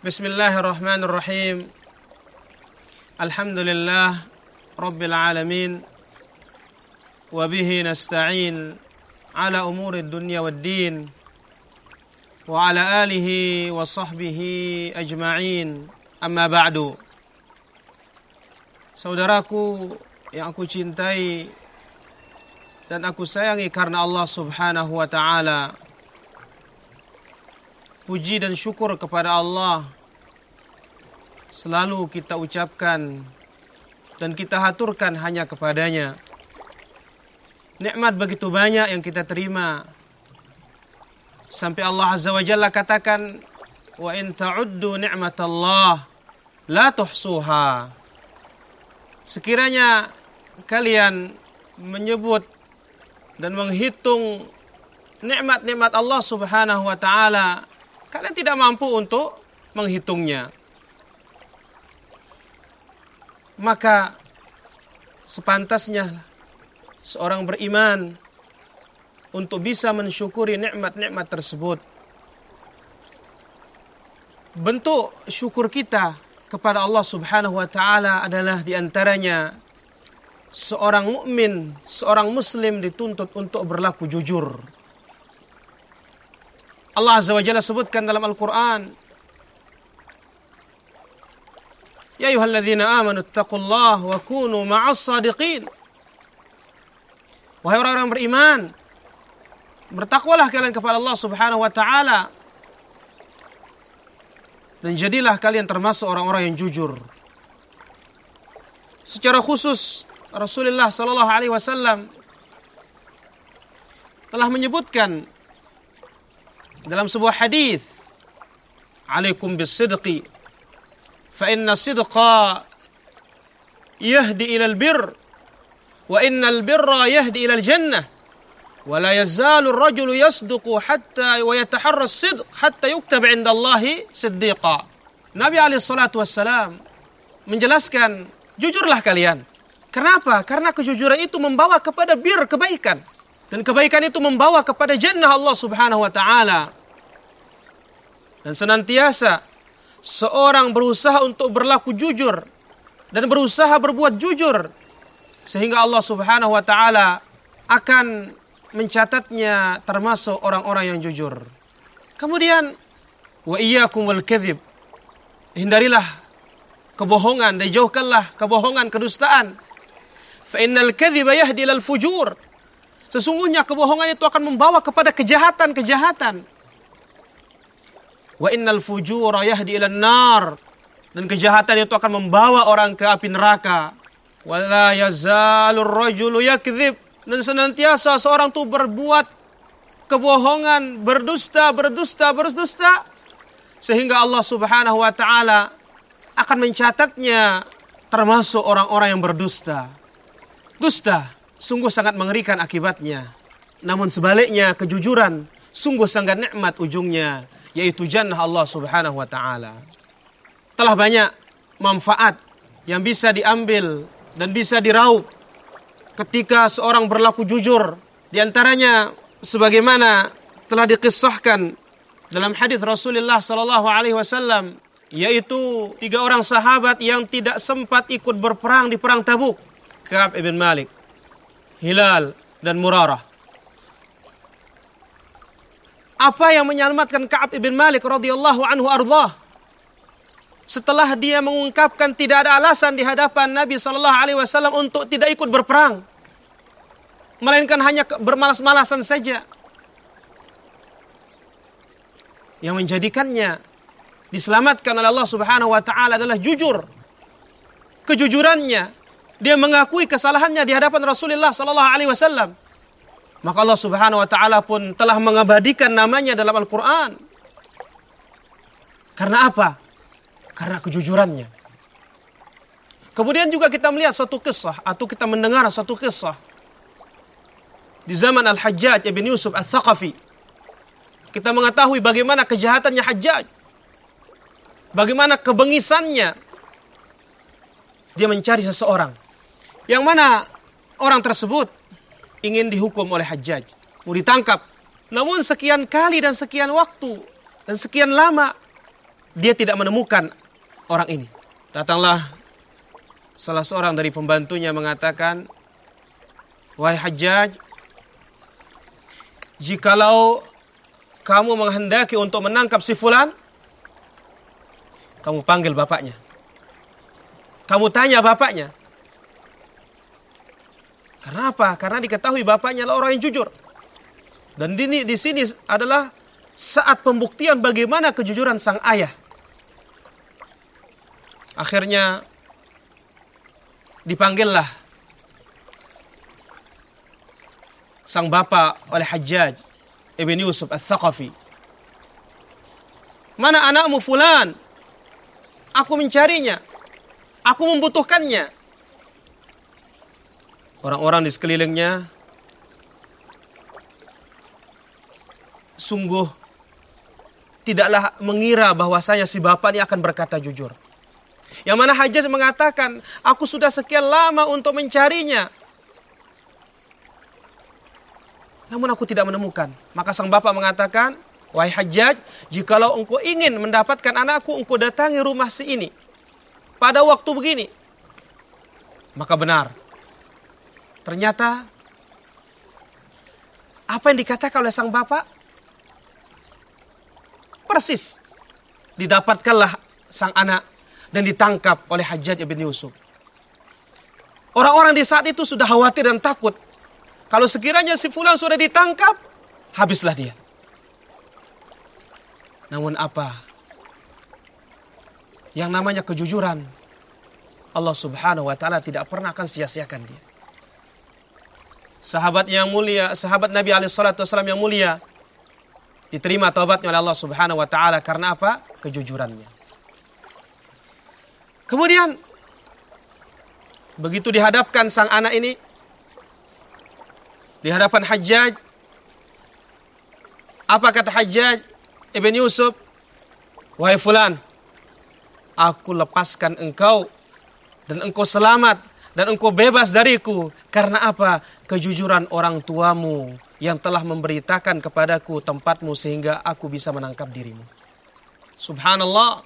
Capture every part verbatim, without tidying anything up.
Bismillahirrahmanirrahim. Alhamdulillah Rabbil alamin. Wa bihi nasta'in ala umuri dunya waddin. Wa ala alihi wa sahbihi ajma'in. Amma ba'du. Saudaraku yang aku cintai dan aku sayangi karena Allah Subhanahu wa ta'ala. Puji dan syukur kepada Allah selalu kita ucapkan dan kita haturkan hanya kepadanya. Nikmat begitu banyak yang kita terima. Sampai Allah Azza wa Jalla katakan, "Wa in ta'uddu ni'matallah la tuhsuha." Sekiranya kalian menyebut dan menghitung nikmat-nikmat Allah Subhanahu wa ta'ala, kalian tidak mampu untuk menghitungnya. Maka sepantasnya seorang beriman untuk bisa mensyukuri nikmat-nikmat tersebut. Bentuk syukur kita kepada Allah Subhanahu wa ta'ala adalah diantaranya seorang mukmin, seorang muslim dituntut untuk berlaku jujur. Allah Azza wa Jalla sebutkan dalam Al-Quran, "Ya ayyuhalladzina amanu ittaqullaha wa kunu ma'as shadiqin." Wahai orang-orang beriman, bertakwalah kalian kepada Allah Subhanahu wa ta'ala dan jadilah kalian termasuk orang-orang yang jujur. Secara khusus Rasulullah sallallahu alaihi wasallam telah menyebutkan dalam sebuah hadis, "Alaikum bis-sidqi fa inna sidqa yahdi ila al-birr wa innal birra yahdi ila al-jannah wa la yazalu ar-rajulu yasduqu hatta wa yataharra as-sidq hatta yuktaba 'inda Allahi siddiqa." Nabi alaihi salatu wassalam menjelaskan, jujurlah kalian. Kenapa? Karena kejujuran itu membawa kepada bir, kebaikan. Dan kebaikan itu membawa kepada jannah Allah Subhanahu wa ta'ala. Dan senantiasa seorang berusaha untuk berlaku jujur dan berusaha berbuat jujur, sehingga Allah Subhanahu wa ta'ala akan mencatatnya termasuk orang-orang yang jujur. Kemudian, wa iyyakum wal kadhib. Hindarilah kebohongan dan jauhkanlah kebohongan, kedustaan. Fa innal kadhiba yahdi ilal fujur. Sesungguhnya kebohongan itu akan membawa kepada kejahatan-kejahatan. Wa innal fujura yahdi ilan nar. Dan kejahatan itu akan membawa orang ke api neraka. Wa la yazalur rajulu yakdzib. Dan senantiasa seorang itu berbuat kebohongan, berdusta, berdusta, berdusta, sehingga Allah Subhanahu wa ta'ala akan mencatatnya termasuk orang-orang yang berdusta. Dusta sungguh sangat mengerikan akibatnya. Namun sebaliknya kejujuran sungguh sangat nikmat ujungnya, yaitu jannah Allah Subhanahu wa ta'ala. Telah banyak manfaat yang bisa diambil dan bisa diraup ketika seorang berlaku jujur. Di antaranya sebagaimana telah dikisahkan dalam hadis Rasulullah sallallahu alaihi wasallam, yaitu tiga orang sahabat yang tidak sempat ikut berperang di perang Tabuk. Ka'ab ibn Malik, Hilal, dan Murarah. Apa yang menyelamatkan Ka'ab ibn Malik radhiyallahu anhu ardhah? Setelah dia mengungkapkan tidak ada alasan di hadapan Nabi sallallahu alaihi wasallam untuk tidak ikut berperang, melainkan hanya bermalas-malasan saja. Yang menjadikannya diselamatkan oleh Allah Subhanahu wa ta'ala adalah jujur. Kejujurannya, dia mengakui kesalahannya di hadapan Rasulullah sallallahu alaihi wasallam. Maka Allah Subhanahu wa ta'ala pun telah mengabadikan namanya dalam Al-Quran. Karena apa? Karena kejujurannya. Kemudian juga kita melihat suatu kisah, atau kita mendengar suatu kisah di zaman Al-Hajjaj ibn Yusuf Al-Thaqafi. Kita mengetahui bagaimana kejahatannya Hajjaj, bagaimana kebengisannya. Dia mencari seseorang yang mana orang tersebut ingin dihukum oleh Hajjaj, mau ditangkap. Namun sekian kali dan sekian waktu dan sekian lama dia tidak menemukan orang ini. Datanglah salah seorang dari pembantunya mengatakan, wahai Hajjaj, jikalau kamu menghendaki untuk menangkap si fulan, kamu panggil bapaknya. Kamu tanya bapaknya. Karena apa? Karena diketahui bapaknya adalah orang yang jujur. Dan di, di sini adalah saat pembuktian bagaimana kejujuran sang ayah. Akhirnya dipanggillah sang bapak oleh Hajjaj Ibn Yusuf Al-Thaqafi. Mana anakmu fulan? Aku mencarinya. Aku membutuhkannya. Orang-orang di sekelilingnya sungguh tidaklah mengira bahwasanya si bapak ini akan berkata jujur. Yang mana Hajjaj mengatakan, aku sudah sekian lama untuk mencarinya, namun aku tidak menemukan. Maka sang bapak mengatakan, wahai Hajjaj, jikalau engkau ingin mendapatkan anakku, engkau datangi rumah si ini pada waktu begini. Maka benar. Ternyata apa yang dikatakan oleh sang bapak persis didapatkanlah sang anak dan ditangkap oleh Hajjaj ibn Yusuf. Orang-orang di saat itu sudah khawatir dan takut. Kalau sekiranya si fulan sudah ditangkap, habislah dia. Namun apa? Yang namanya kejujuran, Allah subhanahu wa ta'ala tidak pernah akan sia-siakan dia. Sahabat yang mulia, sahabat Nabi alaihi salatu wasallam yang mulia, diterima taubatnya oleh Allah subhanahu wa ta'ala karena apa? Kejujurannya. Kemudian begitu dihadapkan sang anak ini di hadapan Hajjaj, apa kata Hajjaj ibn Yusuf? Wahai fulan, aku lepaskan engkau dan engkau selamat dan engkau bebas dariku. Karena apa? Kejujuran orang tuamu yang telah memberitakan kepadaku tempatmu sehingga aku bisa menangkap dirimu. Subhanallah.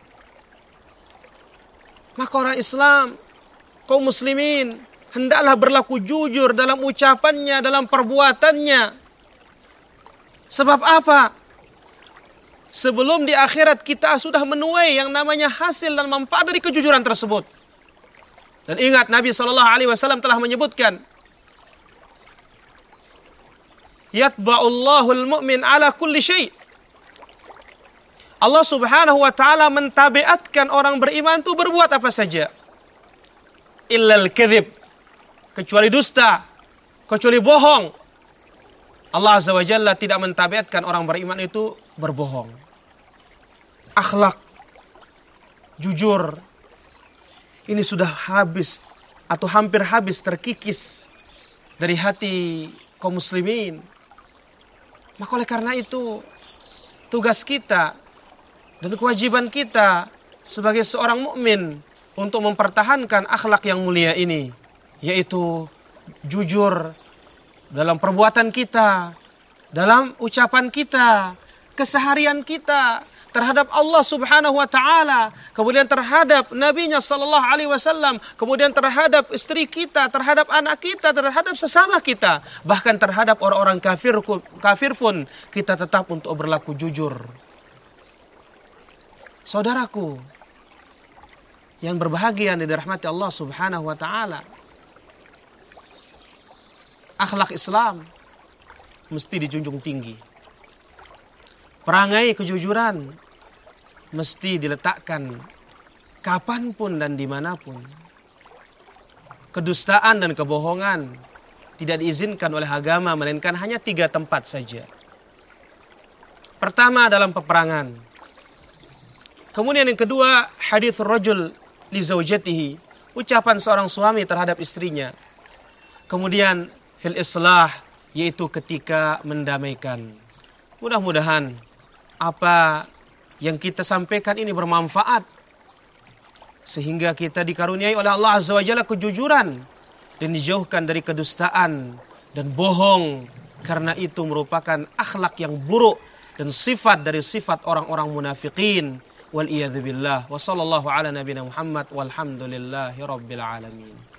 Maka orang Islam, kaum muslimin, hendaklah berlaku jujur dalam ucapannya, dalam perbuatannya. Sebab apa? Sebelum di akhirat kita sudah menuai yang namanya hasil dan manfaat dari kejujuran tersebut. Dan ingat, Nabi shallallahu alaihi wasallam telah menyebutkan, yatba'ullahul mu'min ala kulli syai'. Allah subhanahu wa ta'ala mentabiatkan orang beriman itu berbuat apa saja. Illal kadhib, kecuali dusta, kecuali bohong. Allah azza wa jalla tidak mentabiatkan orang beriman itu berbohong. Akhlak, jujur, ini sudah habis atau hampir habis terkikis dari hati kaum muslimin. Maka oleh karena itu, tugas kita dan kewajiban kita sebagai seorang mukmin untuk mempertahankan akhlak yang mulia ini, yaitu jujur dalam perbuatan kita, dalam ucapan kita, keseharian kita terhadap Allah subhanahu wa ta'ala, kemudian terhadap Nabi-Nya sallallahu alaihi wasallam, kemudian terhadap istri kita, terhadap anak kita, terhadap sesama kita, bahkan terhadap orang-orang kafir kafir pun kita tetap untuk berlaku jujur. Saudaraku yang berbahagia yang dirahmati Allah subhanahu wa ta'ala, akhlak Islam mesti dijunjung tinggi. Perangai kejujuran mesti diletakkan kapanpun dan dimanapun. Kedustaan dan kebohongan tidak diizinkan oleh agama, melainkan hanya tiga tempat saja. Pertama, dalam peperangan. Kemudian yang kedua, hadits rajul li zaujatihi, ucapan seorang suami terhadap istrinya. Kemudian fil islah, yaitu ketika mendamaikan. Mudah-mudahan apa yang kita sampaikan ini bermanfaat, sehingga kita dikaruniai oleh Allah azza wa jalla kejujuran dan dijauhkan dari kedustaan dan bohong, karena itu merupakan akhlak yang buruk dan sifat dari sifat orang-orang munafikin Wal iyadzu billah. Wa sallallahu ala nabiyina Muhammad walhamdulillahi rabbil alamin.